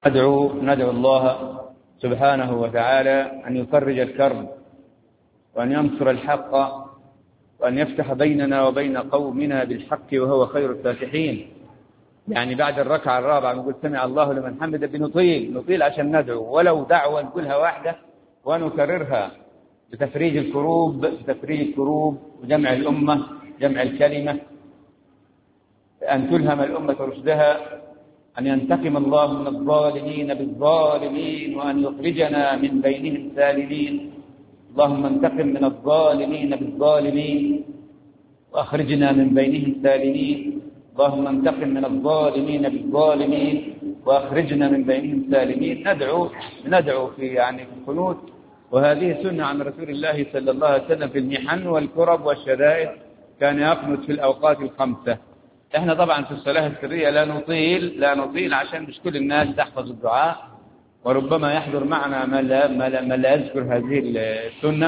ندعو الله سبحانه وتعالى أن يفرج الكرب وأن ينصر الحق وأن يفتح بيننا وبين قومنا بالحق وهو خير الفاتحين. يعني بعد الركعة الرابعة نقول سمع الله لمن حمده بنطيل عشان ندعو، ولو دعوة نقولها واحدة ونكررها بتفريج الكروب وجمع الأمة، جمع الكلمة، أن تلهم الأمة رشدها، أن ينتقم الله من الظالمين بالظالمين وأن يخرجنا من بينهم سالمين. اللهم انتقم من الظالمين بالظالمين وأخرجنا من بينهم سالمين. اللهم انتقم من الظالمين بالظالمين وأخرجنا من بينهم سالمين. ندعو في القنوت، وهذه سنة عن رسول الله صلى الله عليه وسلم في المحن والكرب والشدائد، كان يقنت في الأوقات الخمسة. احنا طبعا في الصلاة السرية لا نطيل عشان مش كل الناس تحفظ الدعاء، وربما يحضر معنا من لا يذكر هذه السنة.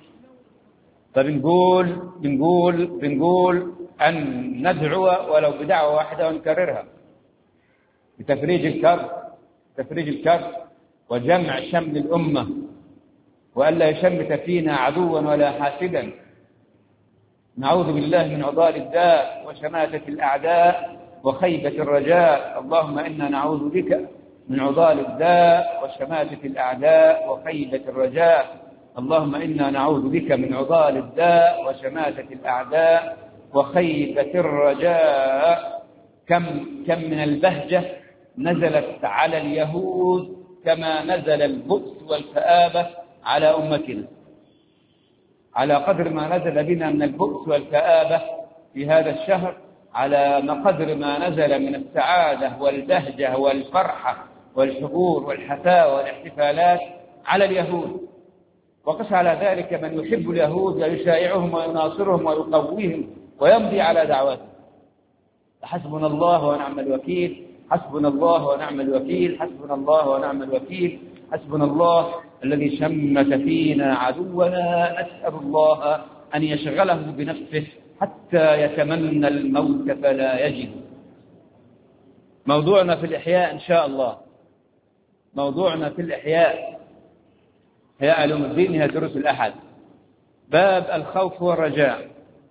فبنقول أن ندعو ولو بدعوة واحدة ونكررها بتفريج الكرب وجمع شمل الأمة، وألا يشمت فينا عدوا ولا حاسدا. نعوذ بالله من عضال الداء وشماتة الأعداء وخيبة الرجاء. اللهم إنا نعوذ بك من عضال الداء وشماتة الأعداء وخيبة الرجاء. اللهم إنا نعوذ بك من عضال الداء وشماتة الأعداء وخيبة الرجاء. كم من البهجة نزلت على اليهود كما نزل البؤس والكآبة على أمتنا. على قدر ما نزل بنا من البؤس والكآبة في هذا الشهر، على قدر ما نزل من السعادة والبهجة والفرحة والحضور والحفاوة والاحتفالات على اليهود. وقس على ذلك من يحب اليهود ويشايعهم ويناصرهم ويقويهم ويمضي على دعواتهم. حسبنا الله ونعم الوكيل، حسبنا الله ونعم الوكيل، حسبنا الله ونعم الوكيل، حسبنا الله الذي شمت فينا عدونا. أسأل الله أن يشغله بنفسه حتى يتمنى الموت فلا يجد. موضوعنا في الإحياء إن شاء الله، موضوعنا في الإحياء هي علوم الدين، هي دروس الأحد، باب الخوف والرجاء.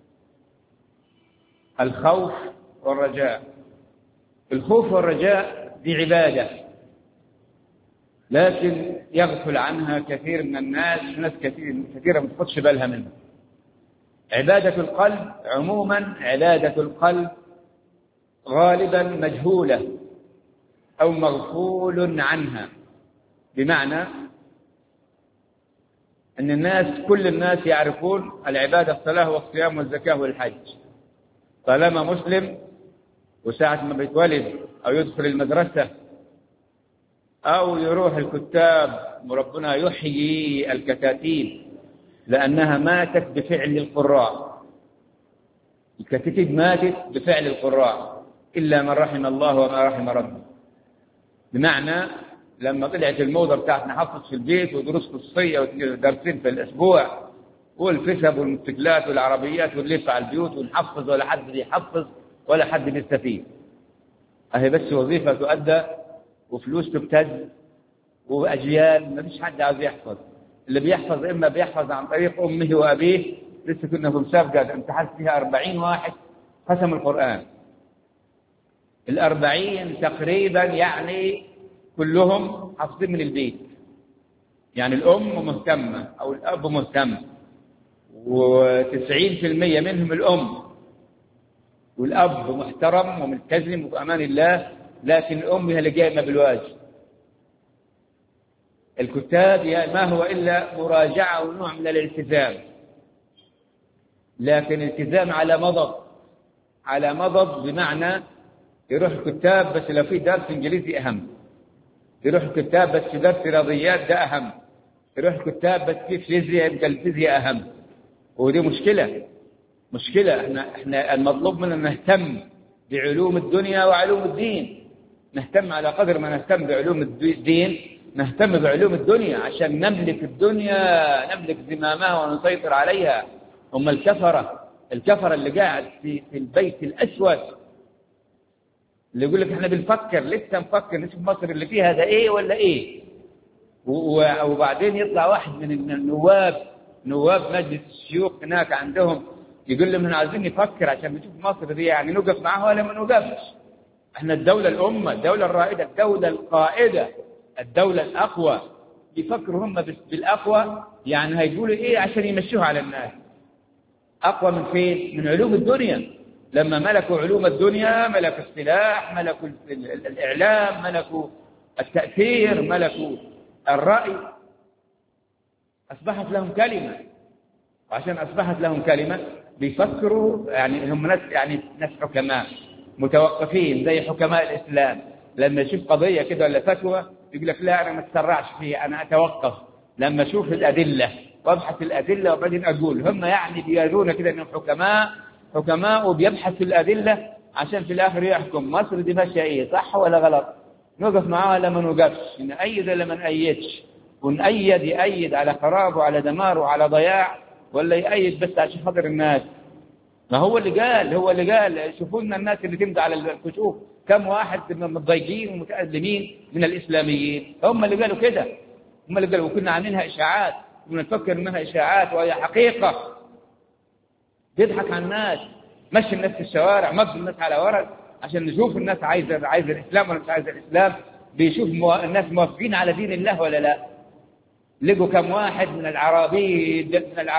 الخوف والرجاء. الخوف والرجاء دي عبادة، لكن يغفل عنها كثير من الناس، ناس كثيرة ما تاخدش بالها منها. عبادة القلب عموما، عبادة القلب غالبا مجهولة أو مغفول عنها، بمعنى أن كل الناس يعرفون العبادة الصلاة والصيام والزكاة والحج. طالما مسلم وساعة ما بيتولد أو يدخل المدرسة أو يروح الكتاب، وربنا يحيي الكتاتيب لأنها ماتت بفعل القراء. الكتاتيب ماتت بفعل القراء إلا من رحم الله وما رحم ربه. بمعنى لما طلعت الموضة بتاعت نحفظ في البيت ودروس خصوصية ودرسين في الأسبوع والفسب والموتوسيكلات والعربيات ونلف على البيوت ونحفظ، ولا حد بيحفظ ولا حد بيستفيد. أهي بس وظيفة تؤدى وفلوس تبتز وأجيال ما فيش حد عاوز يحفظ. اللي بيحفظ إما بيحفظ عن طريق أمه وأبيه. لسه كنا في مسابقة امتحنت فيها 40 واحد ختم القرآن. 40 تقريبا يعني كلهم حافظين من البيت. يعني الأم مهتمة أو الأب مهتم، و90% منهم الأم، والأب محترم وملتزم وبأمان الله، لكن الأم هي اللي قايمة بالواجب. الكتاب ما هو إلا مراجعة ونوع من الالتزام، لكن التزام على مضض، بمعنى يروح الكتاب بس لو في درس إنجليزي أهم، يروح الكتاب بس في درس رياضيات ده أهم، يروح الكتاب بس في فيزياء يبقى الفيزياء أهم. ودي مشكلة. احنا المطلوب منا نهتم بعلوم الدنيا وعلوم الدين. نهتم على قدر ما نهتم بعلوم الدين نهتم بعلوم الدنيا، عشان نملك الدنيا، نملك زمامها ونسيطر عليها. هم الكفرة اللي قاعد في البيت الأسود اللي يقول لك احنا بنفكر لسه نفكر نشوف مصر اللي فيها ده ايه ولا ايه. وبعدين يطلع واحد من نواب مجلس الشيوخ هناك عندهم يقول لهم احنا عايزين نفكر عشان نشوف مصر دي يعني نوقف معاها ولا ما نوقفش. احنا الدولة الأمة، الدولة الرائدة، الدولة القائدة، الدولة الأقوى. يفكروا هم بالأقوى، يعني هيقولوا ايه عشان يمشوها على الناس. أقوى من فين؟ من علوم الدنيا. لما ملكوا علوم الدنيا، ملكوا السلاح، ملكوا الإعلام، ملكوا التأثير، ملكوا الرأي، أصبحت لهم كلمة. وعشان أصبحت لهم كلمة بيفكروا، يعني هم ناس حكماء متوقفين زي حكماء الإسلام. لما يشوف قضية كده ولا فتوى يقول لك لا أنا ما اتسرعش فيها، أنا أتوقف لما أشوف الأدلة وأبحث الأدلة وبعدين أقول. هم يعني بيرون كده أنهم حكماء وبيبحثوا الأدلة عشان في الآخر يحكم مصر دي ماشية إيه، صح ولا غلط، نوقف معاها ولا ما نوقفش، نأيد ولا ما نأيدش، ونأيد يأيد على خراب وعلى دمار وعلى ضياع، ولا يأيد بس عشان خاطر الناس. ما هو اللي قال شوفوا لنا الناس اللي تمضي على الكشوف كم واحد متضايقين ومتألمين من الإسلاميين. هم اللي قالوا كده، هم اللي قالوا. وكنا عاملينها إشاعات ونفكر إنها إشاعات وهي حقيقة. بيضحك على الناس، مشي الناس في الشوارع، مضي الناس على ورق عشان نشوف الناس عايزة الإسلام ولا مش عايزة الإسلام. بيشوف الناس موافقين على دين الله ولا لا. لقوا كم واحد من العرابيد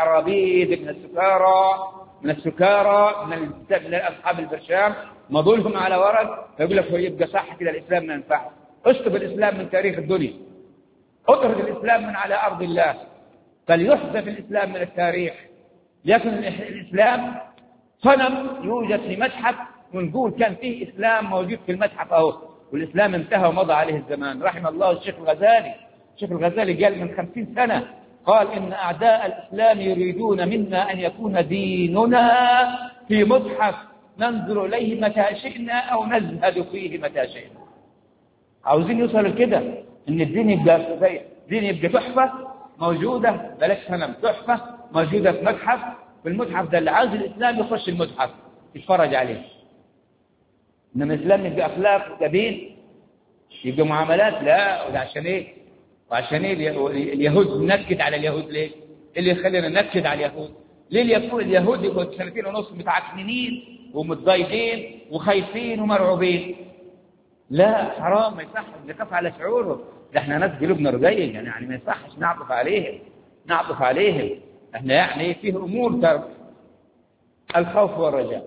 من السكارى من أصحاب البرشام مضولهم على ورق، فيقول لك هو يبقى صح كده الإسلام ما ينفعش. اشطب الإسلام من تاريخ الدنيا، اطرد الإسلام من على أرض الله، فليحذف الإسلام من التاريخ. لكن الإسلام صنم يوجد في متحف ونقول كان فيه إسلام موجود في المتحف أهو، والإسلام انتهى ومضى عليه الزمان. رحم الله الشيخ الغزالي قال من 50 سنة قال إن أعداء الإسلام يريدون منا أن يكون ديننا في متحف ننظر إليه متى شئنا أو نزهد فيه متى شئنا. عاوزين يوصلوا كده إن الدين يبقى تحفة موجودة، بلاش سنم، تحفة موجودة في متحف. في المتحف ده اللي عاوز الإسلام يخش المتحف يتفرج عليه. إنما الإسلام يبقى أخلاق وجبين، يبقى معاملات، لا. وده عشان إيه؟ وعشان ايه اليهود نكد على اليهود ليه؟ اللي يخلينا نكد على اليهود ليه؟ اليهود يبقوا 2.5 سنين متعكنين ومتضايقين وخايفين ومرعوبين. لا حرام، ما يصحش نخاف على شعورهم. ده احنا ناس قلوبنا رقيق، يعني ما يصحش نعطف عليهم. احنا يعني فيه امور الخوف والرجاء.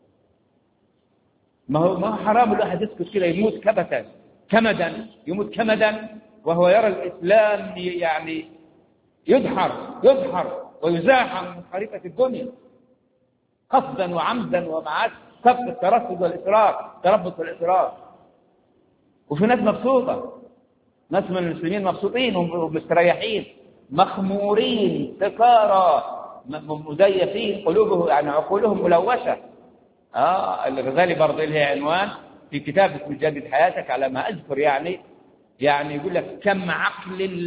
ما هو حرام الواحد يسكت كده يموت كمدا وهو يرى الإسلام يعني يدحر ويزاحم من خريطة الدنيا قصدا وعمدا ومع سبق التربص والإصرار. وفي ناس مبسوطة، ناس من المسلمين مبسوطين ومستريحين، مخمورين سكارى مزيفين، قلوبهم يعني عقولهم ملوثة. الغزالي برضه له عنوان في كتاب اسمه جدد حياتك على ما أذكر، يعني يقول لك كم عقل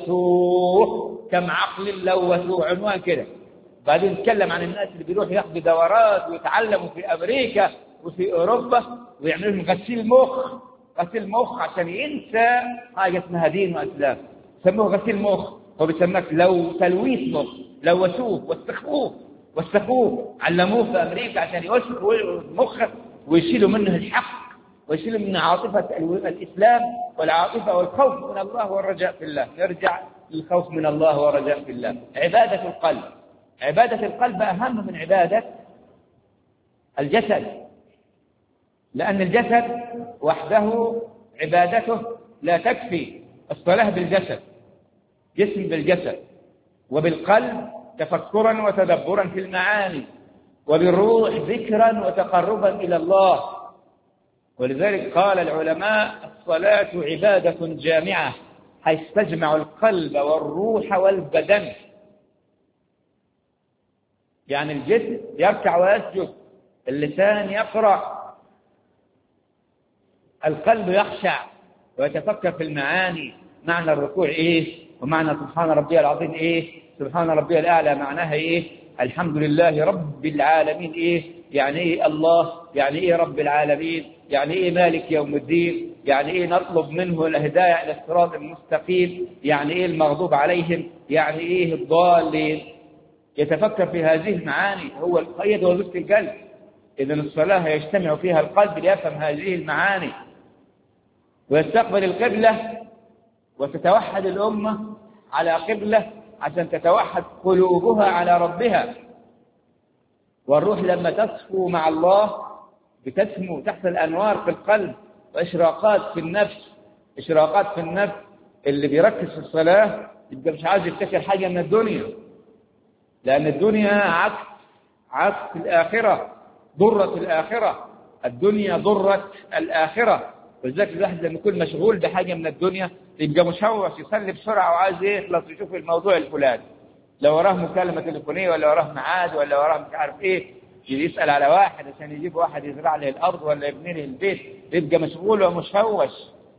لوثوه، عنوان كده. بعدين نتكلم عن الناس اللي بيروحوا ياخذوا دورات ويتعلموا في أمريكا وفي أوروبا ويعملوا لهم غسيل مخ عشان ينسى حاجة اسمها دين وإسلام. سموه غسيل مخ، هو بيسمك تلويث مخ. لوثوه واستخوه علموه في أمريكا عشان يوسخوا مخه ويشيلوا منه الحق ويشيلوا من عاطفة الإسلام والعاطفة والخوف من الله والرجاء في الله. نرجع للخوف من الله والرجاء في الله. عبادة القلب أهم من عبادة الجسد، لأن الجسد وحده عبادته لا تكفي. الصلاة بالجسد، جسم بالجسد، وبالقلب تفكرا وتدبرا في المعاني، وبالروح ذكرا وتقربا إلى الله. ولذلك قال العلماء الصلاة عبادة جامعة حيث تجمع القلب والروح والبدن. يعني الجسم يركع ويسجد، اللسان يقرأ، القلب يخشع ويتفكر في المعاني. معنى الركوع إيه؟ ومعنى سبحان ربي العظيم إيه؟ سبحان ربي الأعلى معناها إيه؟ الحمد لله رب العالمين. إيه يعني إيه الله؟ يعني إيه رب العالمين؟ يعني إيه مالك يوم الدين؟ يعني إيه نطلب منه الهداية إلى الصراط المستقيم؟ يعني إيه المغضوب عليهم؟ يعني إيه الضالين؟ يتفكر في هذه المعاني، هو القيد وظيفة القلب. إذن الصلاة يجتمع فيها القلب ليفهم هذه المعاني ويستقبل القبلة، وتتوحد الأمة على قبلة عشان تتوحد قلوبها على ربها. والروح لما تصفو مع الله بتسمو تحت الأنوار في القلب وإشراقات في النفس. إشراقات في النفس. اللي بيركز في الصلاة يبقى مش عايز يفتكر حاجة من الدنيا، لأن الدنيا عكس الآخرة، ضرة الآخرة. الدنيا ضرة الآخرة. ولذلك الواحد لما يكون مشغول بحاجة من الدنيا يبقى مشوش، يصلي بسرعة وعايز يخلص يشوف الموضوع الفلاني، لو وراه مكالمة تليفونية ولا وراه ميعاد ولا وراه مش عارف إيه، يسأل على واحد عشان يجيب واحد يزرع له الأرض ولا يبني له البيت، يبقى مشغول ومشوش.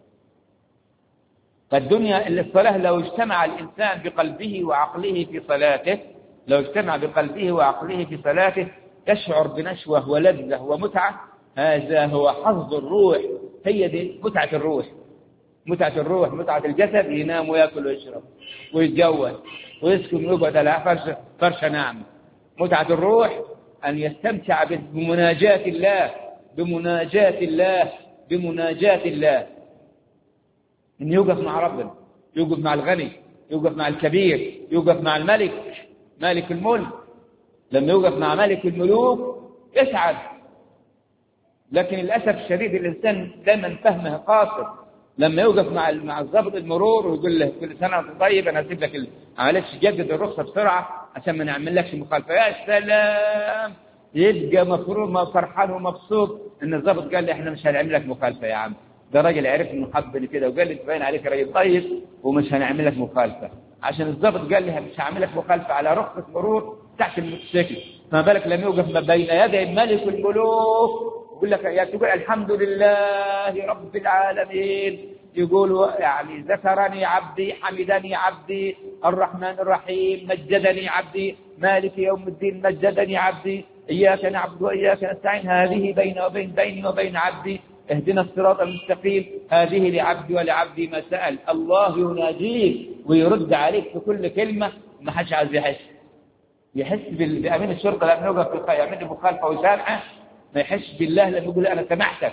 فالدنيا الصلاة لو اجتمع الإنسان بقلبه وعقله في صلاته، لو اجتمع بقلبه وعقله في صلاته يشعر بنشوة ولذة ومتعة. هذا هو حظ الروح، هي دي متعة الروح. متعة الروح، متعة الجسد ينام ويأكل ويشرب ويتجوز ويسكن ويقعد على فرشة ناعمة. متعة الروح أن يستمتع بمناجاة الله، بمناجاة الله، بمناجاة الله. إن يوقف مع ربنا، يوقف مع الغني، يوقف مع الكبير، يوقف مع الملك، مالك الملك. لما يوقف مع مالك الملوك يسعد. لكن للأسف الشديد الإنسان دائما فهمه قاصر. لما يوقف مع الضابط المرور ويقول له كل سنة وأنت طيب، أنا أسيب لك معلش جدد الرخصة بسرعة عشان ما نعمل لكش مخالفة. يا سلام، يبقى مفروض فرحان ومبسوط إن الضابط قال لي إحنا مش هنعمل لك مخالفة يا عم. ده راجل عرف إنه حبني كده وقال لي باين عليك راجل طيب ومش هنعمل لك مخالفة، عشان الضابط قال لي مش هعمل لك مخالفة على رخصة مرور تحت الموتوسيكل. ما بالك لما يوقف بين يدي ملك الملوك يقول لك يا تقول الحمد لله رب العالمين، يقول يعني ذكرني عبدي، حمدني عبدي، الرحمن الرحيم، مجدني عبدي، مالك يوم الدين، مجدني عبدي، إياك نعبد وإياك نستعين، هذه بيني وبين عبدي، اهدنا الصراط المستقيم، هذه لعبدي ولعبدي ما سأل. الله يناديك ويرد عليك في كل كلمة. ما حدش عايز يحس بأمين الشرطة لما يوقف يعمل مخالفة ويسامحه، ما يحسش بالله لما يقول أنا سمحتك.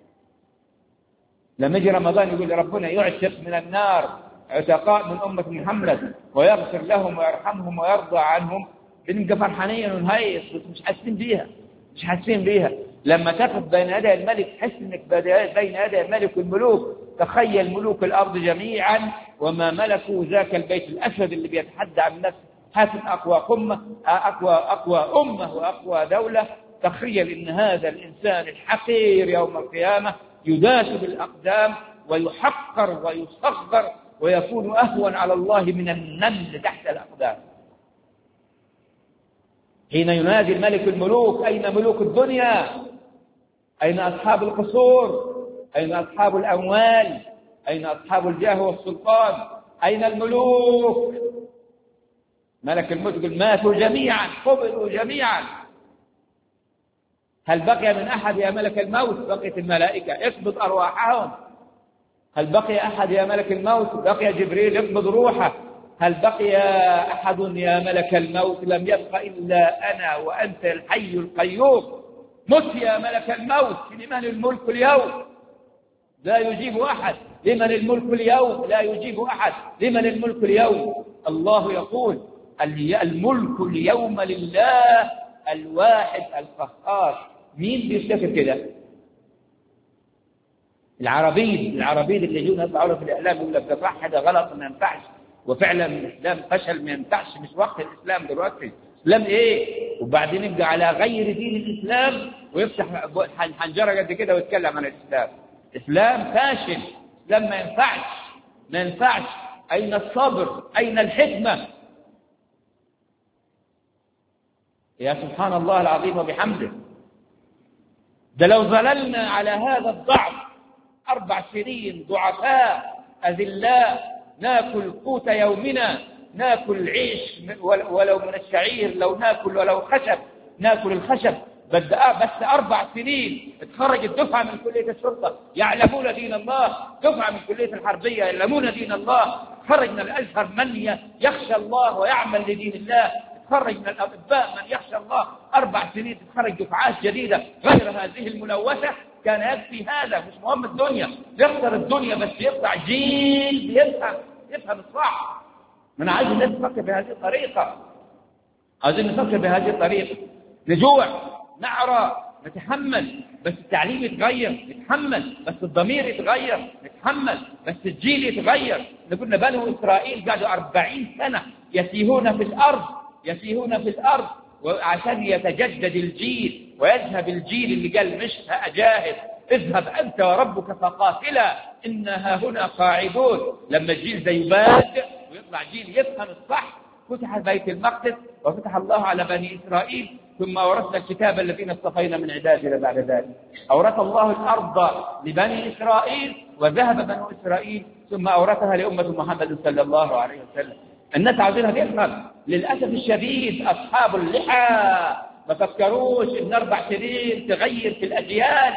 لما يجي رمضان يقول ربنا يعتق من النار عتقاء من أمة محمد ويغفر لهم ويرحمهم ويرضى عنهم، بنبقى فرحانين ونهيص، بس مش حاسين بيها. لما تقف بين يدي الملك تحس انك بين يدي الملك والملوك. تخيل ملوك الأرض جميعا وما ملكوا ذاك البيت الأسود اللي بيتحدى عن نفسه حاكم أقوى أمة وأقوى دولة. تخيل إن هذا الإنسان الحقير يوم القيامة يداس بالأقدام ويحقر ويصغر ويكون أهون على الله من النمل تحت الأقدام. حين ينادي الملك الملوك أين ملوك الدنيا؟ أين أصحاب القصور؟ أين أصحاب الأموال؟ أين أصحاب الجاه والسلطان؟ أين الملوك؟ ملك الموت يقول ماتوا جميعا، قبلوا جميعا. هل بقي من أحد يا ملك الموت؟ بقيت الملائكة اقبض أرواحهم. هل بقي أحد يا ملك الموت؟ بقي جبريل اقبض روحه. هل بقي أحد يا ملك الموت؟ لم يبق إلا أنا وأنت الحي القيوم. مت يا ملك الموت. لمن الملك اليوم؟ لا يجيب أحد. لمن الملك اليوم؟ لا يجيب أحد. لمن الملك اليوم؟ الله يقول الملك اليوم لله الواحد القهار. مين بيفتكر كده؟ العربيد اللي يجون يطلعوا في الإعلام يقول لك ده صح ده غلط ما ينفعش، وفعلا الإسلام فشل ما ينفعش، مش وقت الإسلام دلوقتي. الإسلام إيه؟ وبعدين يبقى على غير دين الإسلام ويفتح حنجرة قد كده ويتكلم عن الإسلام. إسلام فاشل، إسلام ما ينفعش. أين الصبر؟ أين الحكمة؟ يا سبحان الله العظيم وبحمده. ده لو ظللنا على هذا الضعف 4 سنين ضعفاء أذلاء ناكل قوت يومنا ناكل عيش ولو من الشعير، لو ناكل ولو خشب ناكل الخشب. بس 4 سنين اتخرجت دفعة من كلية الشرطة يعلمون دين الله، دفعة من كلية الحربية يعلمون دين الله، تخرج من الأزهر من يخشى الله ويعمل لدين الله، تخرج من الأطباء من يخشى الله. 4 سنين تخرج دفعات جديدة غير هذه الملوثة. كان يكفي هذا، مش مهم الدنيا، يخسر الدنيا بس يطلع جيل يفهم الصح. من عايزين نفكر بهذه الطريقة، عايزين نفكر بهذه الطريقة. نجوع، نعرى، نتحمل بس التعليم يتغير، نتحمل بس الضمير يتغير، نتحمل بس الجيل يتغير. قلنا بنو إسرائيل قعدوا 40 سنة يسيهون في الأرض وعشان يتجدد الجيل ويذهب الجيل اللي قال مش أجاهد، اذهب أنت وربك فقاتلا إنها هنا قاعدون. لما الجيل ده يباد ويطلع جيل يفهم الصح، فتح بيت المقدس وفتح الله على بني إسرائيل، ثم أورثنا الكتاب الذين اصطفينا من عبادنا. بعد ذلك أورث الله الأرض لبني إسرائيل وذهب بنو إسرائيل ثم أورثها لأمة محمد صلى الله عليه وسلم. الناس عاوزينها تفهم. للأسف الشديد أصحاب اللحى ما فكروش إن 4 سنين تغير في الأجيال.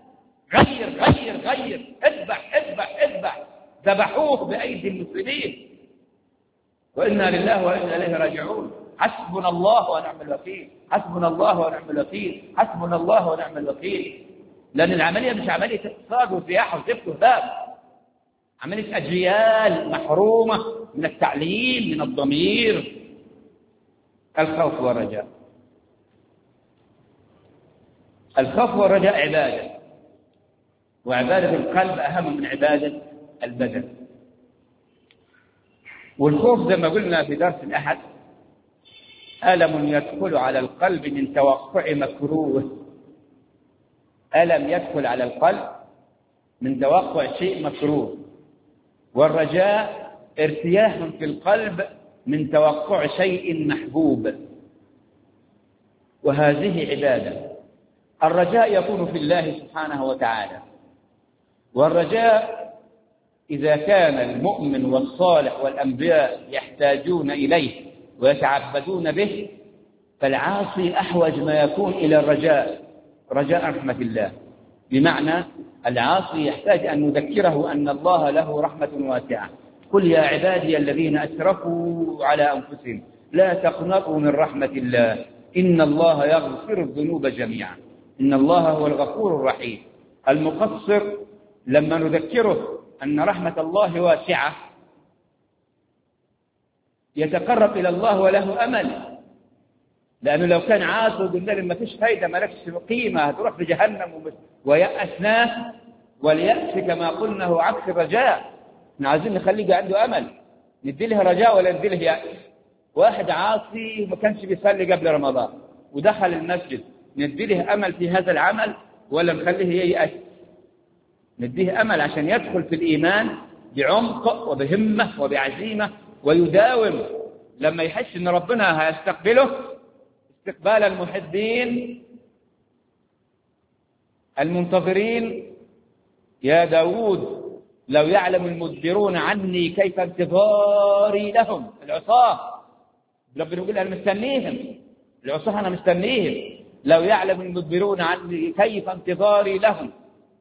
غير اذبح. ذبحوه بأيدي المسلمين. وإنا لله وإنا إليه راجعون. حسبنا الله ونعم الوكيل، حسبنا الله ونعم الوكيل، حسبنا الله ونعم الوكيل. لأن العملية مش عملية اقتصاد وسياحة وزفت وهباب، عملية أجيال محرومة من التعليم، من الضمير. الخوف والرجاء. الخوف والرجاء عبادة، وعبادة القلب أهم من عبادة البدن. والخوف زي ما قلنا في درس الأحد ألم يدخل على القلب من توقع مكروه. ألم يدخل على القلب من توقع شيء مكروه. والرجاء ارتياح في القلب من توقع شيء محبوب، وهذه عبادة. الرجاء يكون في الله سبحانه وتعالى، والرجاء إذا كان المؤمن والصالح والأنبياء يحتاجون إليه ويتعبدون به، فالعاصي أحوج ما يكون إلى الرجاء، رجاء رحمة الله. بمعنى العاصي يحتاج أن نذكره أن الله له رحمة واسعة. قل يا عبادي الذين أسرفوا على أنفسهم لا تقنطوا من رحمة الله إن الله يغفر الذنوب جميعا إن الله هو الغفور الرحيم. المقصر لما نذكره أن رحمة الله واسعة يتقرب إلى الله وله أمل. لأنه لو كان عاصي وقلنا له ما فيش فايدة، ما لكش قيمة، هتروح في جهنم، ويأسناه. واليأس كما قلنا هو عكس الرجاء. احنا عايزين نخليه عنده أمل، ندي له رجاء ولا ندي له يأس. واحد عاصي ما كانش بيصلي قبل رمضان ودخل المسجد، ندي له أمل في هذا العمل ولا نخليه ييأس؟ نديه أمل عشان يدخل في الإيمان بعمق وبهمة وبعزيمة ويداوم. لما يحس أن ربنا هيستقبله استقبال المحبين المنتظرين. يا داود لو يعلم المدبرون عني كيف انتظاري لهم. العصاة ربنا يقول أنا مستنيهم، العصاة أنا مستنيهم. لو يعلم المدبرون عني كيف انتظاري لهم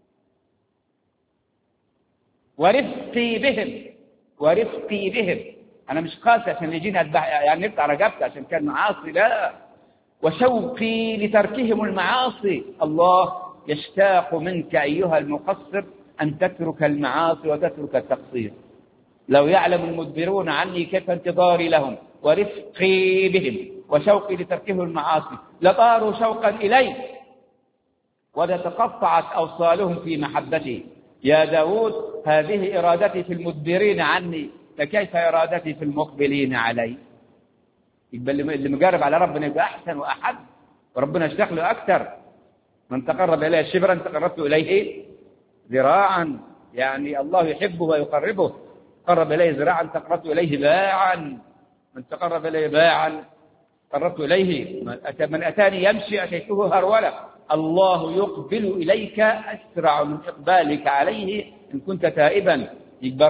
ورفقي بهم. أنا مش قاسي عشان يجيني يعني نقطع رقبتي عشان كان معاصي، لا. وشوقي لتركهم المعاصي. الله يشتاق منك أيها المقصر أن تترك المعاصي وتترك التقصير. لو يعلم المدبرون عني كيف انتظاري لهم ورفقي بهم وشوقي لتركهم المعاصي لطاروا شوقا إليه ولتقطعت أوصالهم في محبتي. يا داود هذه إرادتي في المدبرين عني، فكيف إرادتي في المقبلين علي؟ يبقى اللي مقارب على ربنا يبقى أحسن وأحب، وربنا يشتاق له أكثر. من تقرب إليه شبرا تقربت إليه ذراعا. يعني الله يحبه ويقربه. قرب إليه ذراعا تقربت إليه باعا. من تقرب إليه باعا قربت إليه. من أتاني يمشي أتيته هرولا. الله يقبل إليك أسرع من إقبالك عليه إن كنت تائبا. يبقى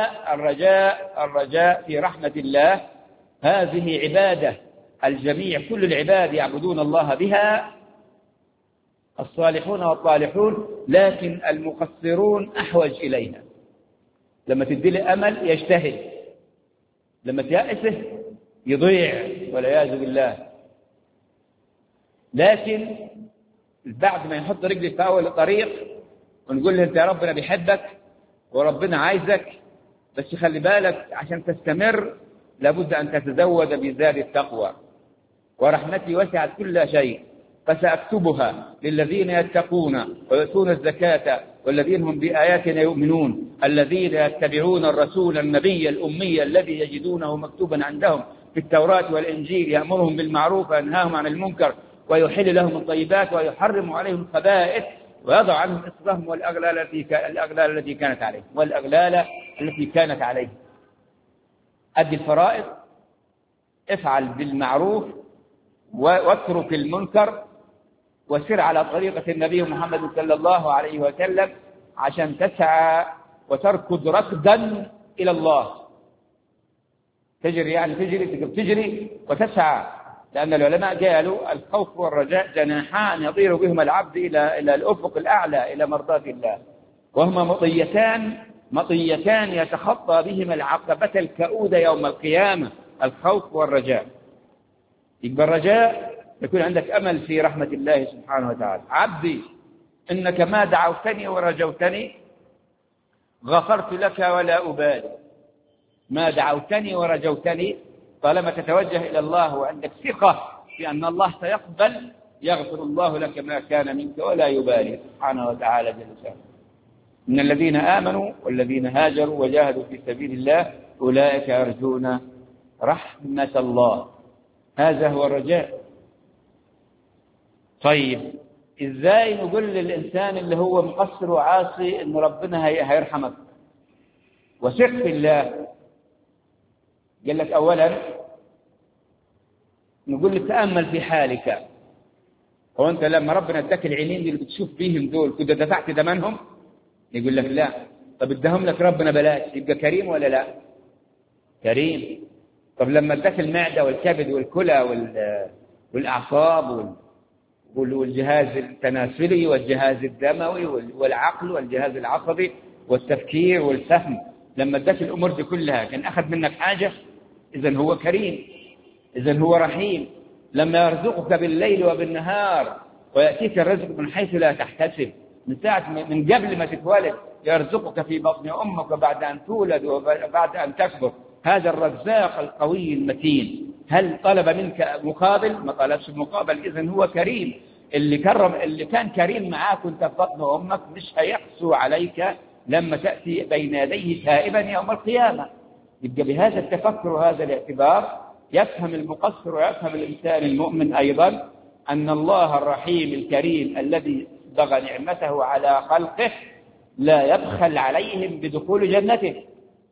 الرجاء في رحمة الله هذه عبادة الجميع، كل العباد يعبدون الله بها، الصالحون والطالحون، لكن المقصرون أحوج إليها. لما تدي له أمل يجتهد، لما تيأسه يضيع والعياذ بالله. لكن بعد ما يحط رجلي في أول الطريق ونقول له أنت يا ربنا بيحبك وربنا عايزك، بس خلي بالك عشان تستمر لابد أن تتزود بزاد التقوى، ورحمتي وسعت كل شيء فسأكتبها للذين يتقون ويؤتون الزكاة والذين هم بآياتنا يؤمنون الذين يتبعون الرسول النبي الأمي الذي يجدونه مكتوبا عندهم في التوراة والإنجيل يأمرهم بالمعروف وينهاهم عن المنكر ويحل لهم الطيبات ويحرم عليهم الخبائث ويضع عنهم إصرهم والأغلال التي كانت عليهم. أدي الفرائض، افعل بالمعروف واترك المنكر، وسر على طريقة النبي محمد صلى الله عليه وسلم عشان تسعى وتركض ركضا إلى الله. تجري يعني تجري وتسعى، لأن العلماء قالوا الخوف والرجاء جناحان يطير بهما العبد إلى الأفق الأعلى إلى مرضاة الله، وهما مطيتان يتخطى بهما العقبة الكؤودة يوم القيامة، الخوف والرجاء. يبقى الرجاء يكون عندك أمل في رحمة الله سبحانه وتعالى. عبدي إنك ما دعوتني ورجوتني غفرت لك ولا أبالي. ما دعوتني ورجوتني، طالما تتوجه إلى الله وعندك ثقة في أن الله سيقبل يغفر الله لك ما كان منك ولا يبالي سبحانه وتعالى جل شأنه. إن الذين آمنوا والذين هاجروا وجاهدوا في سبيل الله أولئك يرجون رحمة الله. هذا هو الرجاء. طيب إزاي نقول للإنسان اللي هو مقصر وعاصي إن ربنا هيرحمك؟ وثق في الله. قال لك أولا نقول لك تأمل في حالك. هو أنت لما ربنا اداك العينين اللي بتشوف بيهم دول كنت دفعت ثمنهم؟ يقول لك لا. طب اداهم لك ربنا بلاش، يبقى كريم ولا لا؟ كريم. طب لما اداك المعدة والكبد والكلى والأعصاب والجهاز التناسلي والجهاز الدموي والعقل والجهاز العصبي والتفكير والفهم، لما اداك الأمور دي كلها كان أخذ منك حاجة؟ إذن هو كريم، إذن هو رحيم. لما يرزقك بالليل وبالنهار ويأتيك الرزق من حيث لا تحتسب، من قبل ما تتولد يرزقك في بطن أمك وبعد أن تولد وبعد أن تكبر، هذا الرزاق القوي المتين. هل طلب منك مقابل؟ ما طلبش مقابل. إذن هو كريم. اللي كان كريم معاك وانت في بطن أمك مش هيقسو عليك لما تأتي بين يديه تائبا يوم القيامة. يبقى بهذا التفكر وهذا الاعتبار يفهم المقصر ويفهم الإنسان المؤمن أيضا أن الله الرحيم الكريم الذي بغى نعمته على خلقه لا يبخل عليهم بدخول جنته.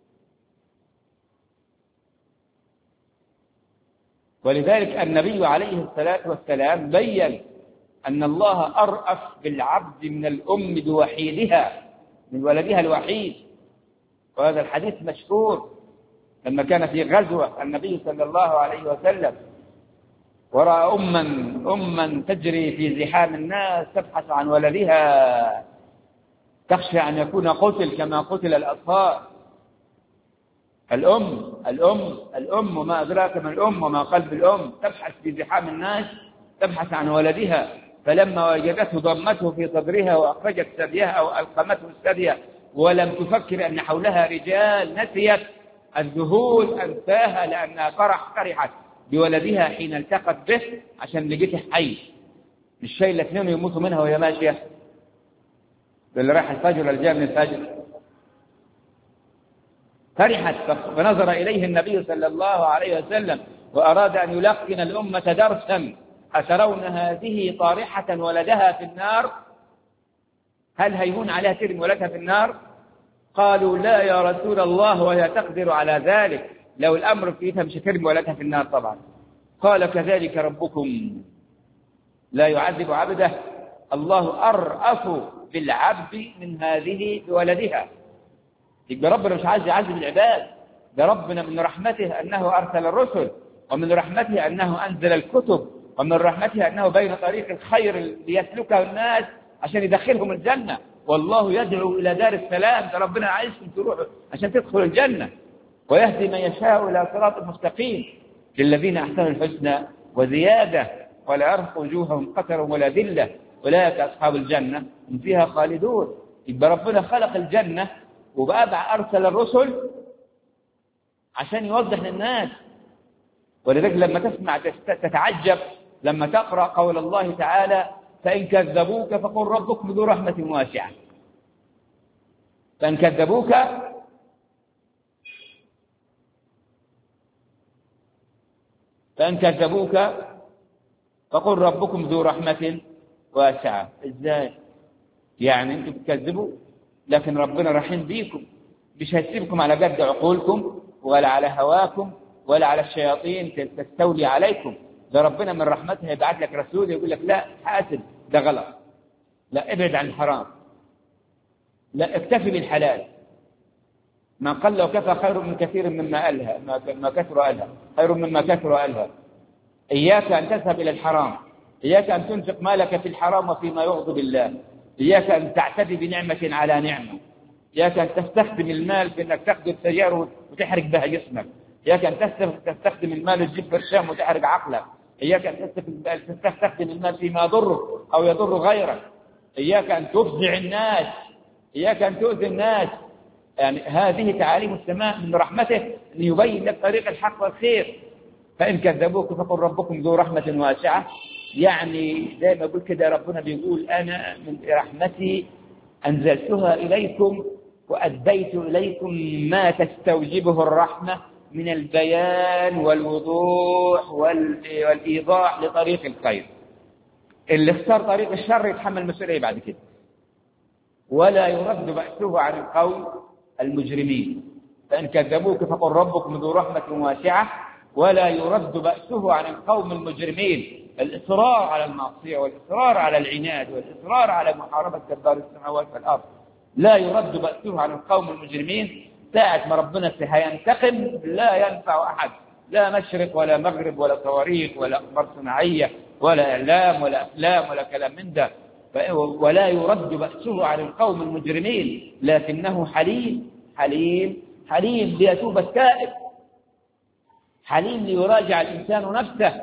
ولذلك النبي عليه الصلاة والسلام بيّن أن الله أرأف بالعبد من الأم بوحيدها، من ولدها الوحيد. وهذا الحديث مشهور لما كان في غزوة النبي صلى الله عليه وسلم ورأى أما تجري في زحام الناس تبحث عن ولدها تخشى أن يكون قتل كما قتل الأطفال. الأم وما أدراك ما الأم وما قلب الأم، تبحث في زحام الناس تبحث عن ولدها، فلما وجدته ضمته في صدرها وأخرجت ثديها وألقمته الثدي ولم تفكر أن حولها رجال، نسيت الذهول أنساها لأنها فرحت بولدها حين التقت به عشان لقيته حي. مش شايل الاثنين يموتوا منها وهي ماشية، اللي راح الفجر ولا جاء من الفجر. فرحت فنظر إليه النبي صلى الله عليه وسلم وأراد أن يلقن الأمة درسا: أترون هذه طارحة ولدها في النار؟ هل هيهون عليها ترمي ولدها في النار؟ قالوا لا يا رسول الله وهي تقدر على ذلك، لو الأمر فيها مش ترمي ولدها في النار طبعا. قال كذلك ربكم لا يعذب عبده، الله أرأف بالعبد من هذه بولدها. يبقى ربنا مش عايز يعذب العباد، ده ربنا من رحمته أنه أرسل الرسل، ومن رحمته أنه أنزل الكتب، ومن رحمته أنه بين طريق الخير ليسلكه الناس عشان يدخلهم الجنة. والله يدعو إلى دار السلام، ده ربنا عايزكم تروحوا عشان تدخلوا الجنة، ويهدي من يشاء إلى صراط مستقيم. للذين أحسنوا الحسنى وزيادة ولا يرهق وجوههم قتر ولا ذلة أولئك أصحاب الجنة هم فيها خالدون. يبقى ربنا خلق الجنة وبقى أرسل الرسل عشان يوضح للناس. ولذلك لما تسمع تتعجب لما تقرأ قول الله تعالى فإن كذبوك فقل ربكم ذو رحمة واسعة. فإن كذبوك فقل ربكم ذو رحمة واسعة. إزاي؟ يعني أنتم تكذبوا لكن ربنا رحيم بيكم، مش هيسيبكم على قد عقولكم ولا على هواكم ولا على الشياطين تستولي عليكم. ده ربنا من رحمته يبعث لك رسول يقول لك لا حاسب، ده غلط، لا ابعد عن الحرام، لا اكتفي بالحلال. ما قل وكفى خير من كثير مما ألهى، ما كثر ألهى خير مما كثر ألهى. إياك أن تذهب إلى الحرام، إياك أن تنفق مالك في الحرام وفيما يغضب الله، إياك أن تعتدي بنعمة على نعمة، إياك أن تستخدم المال في أنك تأخذ سيارة وتحرق بها جسمك، إياك أن تستخدم المال وتجيب برشام وتحرق عقلك، إياك أن تستخدم المال فيما يضرك أو يضر غيرك، إياك أن تفزع الناس، إياك أن تؤذي الناس. يعني هذه تعاليم السماء من رحمته أن يبين لك طريق الحق والخير. فإن كذبوك فقل ربكم ذو رحمة واسعة. يعني زي ما قلت كده ربنا بيقول أنا من رحمتي أنزلتها إليكم وأديت إليكم ما تستوجبه الرحمة من البيان والوضوح والإيضاح لطريق الخير. اللي اختار طريق الشر يتحمل مسؤولية بعد كده، ولا يرد بأسه عن القوم المجرمين. فإن كذبوك فقل ربكم ذو رحمة واسعة ولا يرد بأسه عن القوم المجرمين. الإصرار على المعصية والإصرار على العناد والإصرار على محاربة جبار السماوات والأرض لا يرد بأسه عن القوم المجرمين. ساعة ما ربنا هينتقم لا ينفع أحد، لا مشرق ولا مغرب ولا صواريخ ولا أقمار صناعية ولا إعلام ولا أفلام ولا كلام من ده. ولا يرد بأسه عن القوم المجرمين لكنه حليم حليم حليم ليتوب التائب، حليم ليراجع الإنسان نفسه.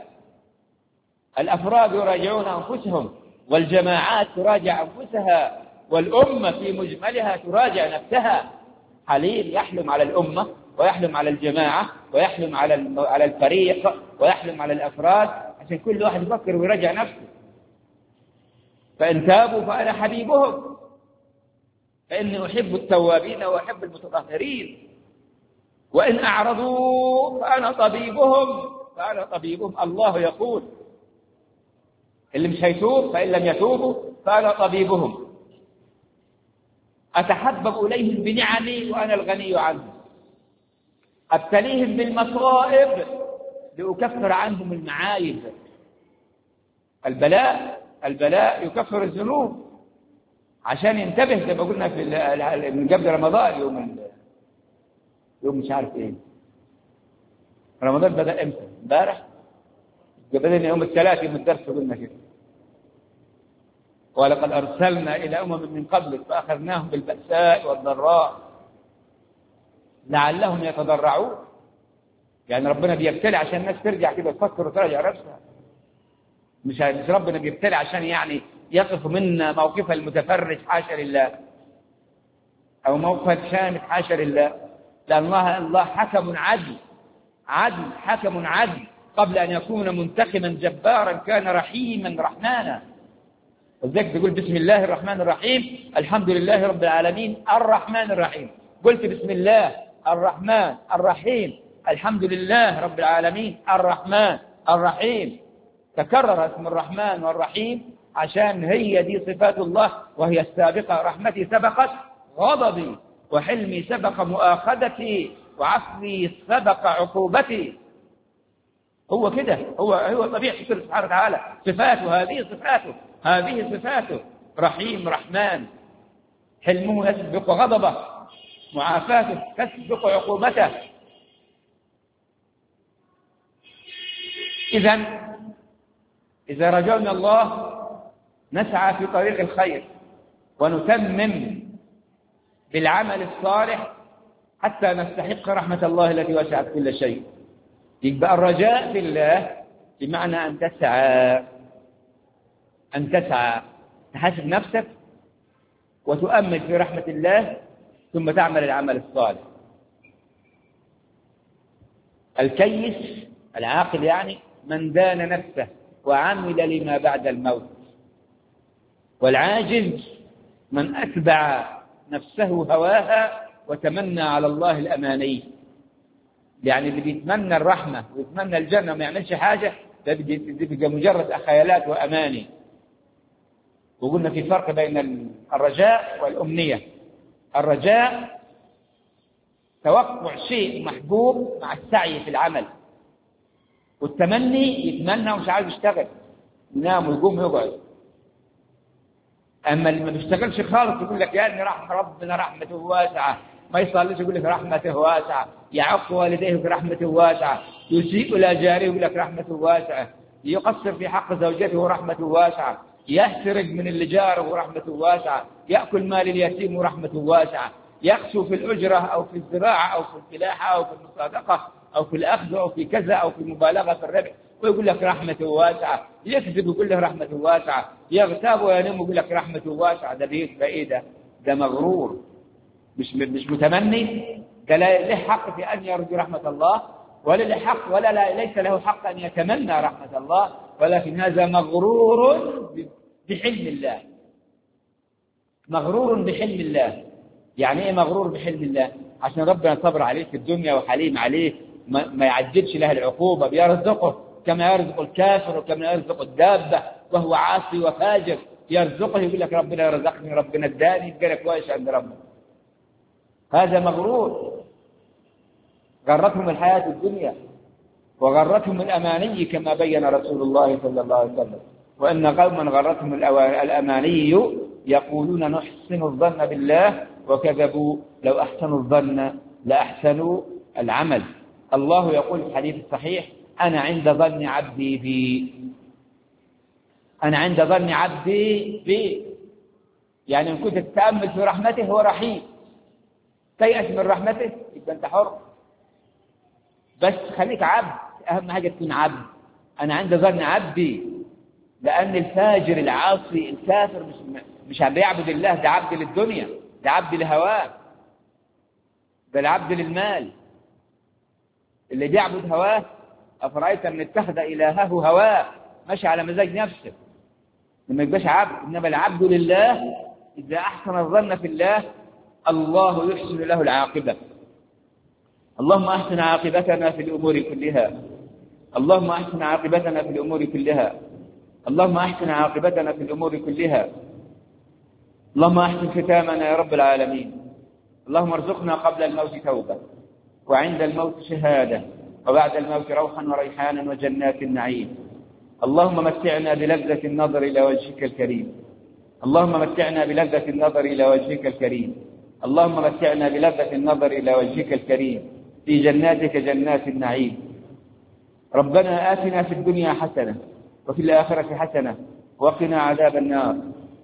الأفراد يراجعون أنفسهم، والجماعات تراجع أنفسها، والأمة في مجملها تراجع نفسها. حليم يحلم على الأمة ويحلم على الجماعة ويحلم على الفريق ويحلم على الأفراد عشان كل واحد يفكر ويراجع نفسه. فإن تابوا فأنا حبيبهم، فإني أحب التوابين وأحب المتطهرين. وإن أعرضوا فأنا طبيبهم. الله يقول اللي مش هيتوب فإن لم يتوبوا فأنا طبيبهم. أتحبب إليهم بنعمي وأنا الغني عنهم، أبتليهم بالمصائب لأكفر عنهم المعايب. البلاء يكفر الذنوب عشان ينتبه زي ما قلنا من قبل رمضان. يوم مش عارف ايه رمضان بدأ امتى؟ امبارح بدأنا يوم الثلاث يوم الدرس قلنا كده. ولقد أرسلنا إلى أمم من قبلك فأخذناهم بالبأساء والضراء لعلهم يتضرعون. يعني ربنا بيبتلي عشان الناس ترجع كده تفكر وتراجع نفسها، مش ربنا بيبتلي عشان يعني يقف منا موقف المتفرج حاشا لله أو موقف الشامت حاشا لله. لأن الله حكم عدل حكم عدل. قبل أن يكون منتقما جبارا كان رحيما رحمانا. وذلك تقول بسم الله الرحمن الرحيم الحمد لله رب العالمين الرحمن الرحيم. قلت بسم الله الرحمن الرحيم الحمد لله رب العالمين الرحمن الرحيم. تكرر اسم الرحمن والرحيم عشان هي دي صفات الله، وهي السابقة. رحمتي سبقت غضبي، وحلمي سبق مؤاخذتي، وعفوي سبق عقوبتي. هو كده، هو طبيعة سبحانه وتعالى، صفاته هذه صفاته رحيم رحمن. حلمه يسبق غضبه، معافاته تسبق عقوبته. إذا رجونا الله نسعى في طريق الخير ونتمم بالعمل الصالح حتى نستحق رحمة الله التي وسعت كل شيء. يبقى الرجاء في الله بمعنى أن تسعى تحاسب نفسك وتؤمل في رحمة الله ثم تعمل العمل الصالح. الكيس العاقل يعني من دان نفسه وعمل لما بعد الموت، والعاجز من أتبع نفسه هواها وتمنى على الله الأماني. يعني اللي بيتمنى الرحمة ويتمنى الجنة وما يعملش حاجة ده بيبقى مجرد خيالات وأماني. وقلنا في فرق بين الرجاء والأمنية. الرجاء توقع شيء محبوب مع السعي في العمل، والتمني يتمنى ومش عايز يشتغل، ينام ويقوم ويقعد. أما اللي ما بيشتغلش خالص يقول لك يا ابني ربنا رحمته واسعة، ما يصليش يقول لك رحمته واسعة، يعق والديه يقول رحمته واسعة، يسيء إلى جاره يقول لك رحمته واسعة، يقصر في حق زوجته ورحمته واسعة، يسرق من اللي جاره ورحمته واسعة، يأكل مال اليتيم ورحمته واسعة، يخسو في الأجرة أو في الزراعة أو في الفلاحة أو في المصادقة أو في الأخذ أو في كذا أو في المبالغة في الربح ويقول لك رحمته واسعة، يكذب ويقول له رحمته واسعة، يغتاب وينام ويقول لك رحمته واسعة. ده بيبقى إيه؟ ده مغرور، مش متمني. ده لا له حق في أن يرجو رحمة الله ولا له حق ليس له حق أن يتمنى رحمة الله، ولكن هذا مغرور بحلم الله. مغرور بحلم الله. يعني ايه مغرور بحلم الله؟ عشان ربنا صبر عليه في الدنيا وحليم عليه، ما يعجلش له العقوبة، بيرزقه كما يرزق الكافر وكما يرزق الدابة وهو عاصي وفاجر، يرزقه يقول لك ربنا يرزقني ربنا اداني يبقى لك كويس عند ربنا. هذا مغرور. غرتهم الحياة الدنيا وغرتهم الأماني كما بين رسول الله صلى الله عليه وسلم. وإن قوما غرتهم الأماني يقولون نحسن الظن بالله وكذبوا لو أحسنوا الظن لأحسنوا العمل. الله يقول في الحديث الصحيح أنا عند ظن عبدي بي. أنا عند ظن عبدي بي، يعني إن كنت تتأمل في رحمته هو رحيم، تيأس من رحمته يبقى أنت حر، بس خليك عبد. أهم حاجة تكون عبد. أنا عند ظن عبدي، لأن الفاجر العاصي الكافر مش بيعبد الله، ده عبد للدنيا، ده عبد لهواه، ده العبد للمال. اللي بيعبد هواه أفرأيت من اتخذ إلهه هواه، ماشي على مزاج نفسه، لما يبقاش عبد. إنما العبد لله إذا أحسن الظن في الله الله يحسن له العاقبة. اللهم أحسن عاقبتنا في الأمور كلها، اللهم أحسن عاقبتنا في الأمور كلها، اللهم أحسن عاقبتنا في الأمور كلها، اللهم أحسن ختامنا يا رب العالمين. اللهم ارزقنا قبل الموت توبة وعند الموت شهادة وبعد الموت روحا وريحانا وجنات النعيم. اللهم متعنا بلذة النظر إلى وجهك الكريم، اللهم متعنا بلذة النظر إلى وجهك الكريم، اللهم متعنا بلذة النظر إلى وجهك الكريم في جناتك جنات النعيم. ربنا آتنا في الدنيا حسنة وفي الآخرة حسنة وقنا عذاب النار.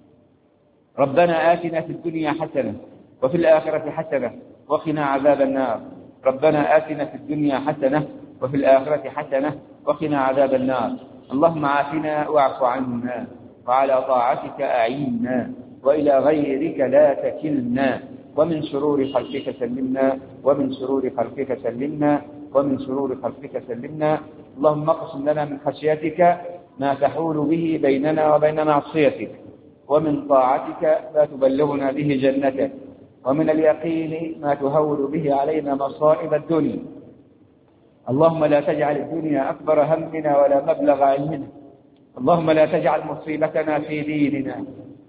ربنا آتنا في الدنيا حسنة وفي الآخرة حسنة وقنا عذاب النار. ربنا آتنا في الدنيا حسنة وفي الآخرة حسنة وقنا عذاب النار. اللهم عافنا واعف عنا وعلى طاعتك أعيننا وإلى غيرك لا تكلنا، ومن شرور خلقك سلمنا، ومن شرور خلقك سلمنا، ومن شرور خلقك سلمنا. اللهم اقسم لنا من خشيتك ما تحول به بيننا وبين معصيتك، ومن طاعتك ما تبلغنا به جنتك، ومن اليقين ما تهون به علينا مصائب الدنيا. اللهم لا تجعل الدنيا أكبر همنا ولا مبلغ علمنا، اللهم لا تجعل مصيبتنا في ديننا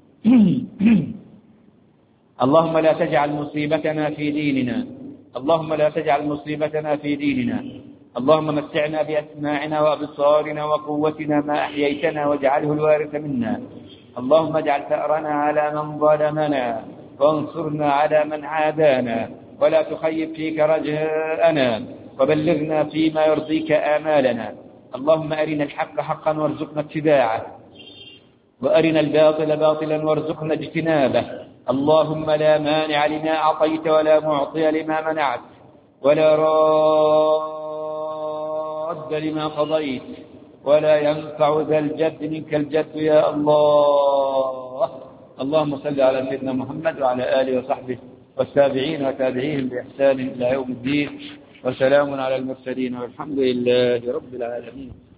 اللهم لا تجعل مصيبتنا في ديننا، اللهم لا تجعل مصيبتنا في ديننا. اللهم متعنا بأسماعنا وأبصارنا وقوتنا ما أحييتنا واجعله الوارث منا. اللهم اجعل ثأرنا على من ظلمنا وانصرنا على من عادانا، ولا تخيب فيك رجاءنا، وبلغنا فيما يرضيك آمالنا. اللهم أرنا الحق حقا وارزقنا اتباعه، وأرنا الباطل باطلا وارزقنا اجتنابه. اللهم لا مانع لما أعطيت ولا معطي لما منعت ولا راد لما قضيت ولا ينفع ذا الجد منك الجد يا الله. اللهم صل على سيدنا محمد وعلى آله وصحبه والتابعين وتابعيهم بإحسان إلى يوم الدين، وسلام على المرسلين والحمد لله رب العالمين.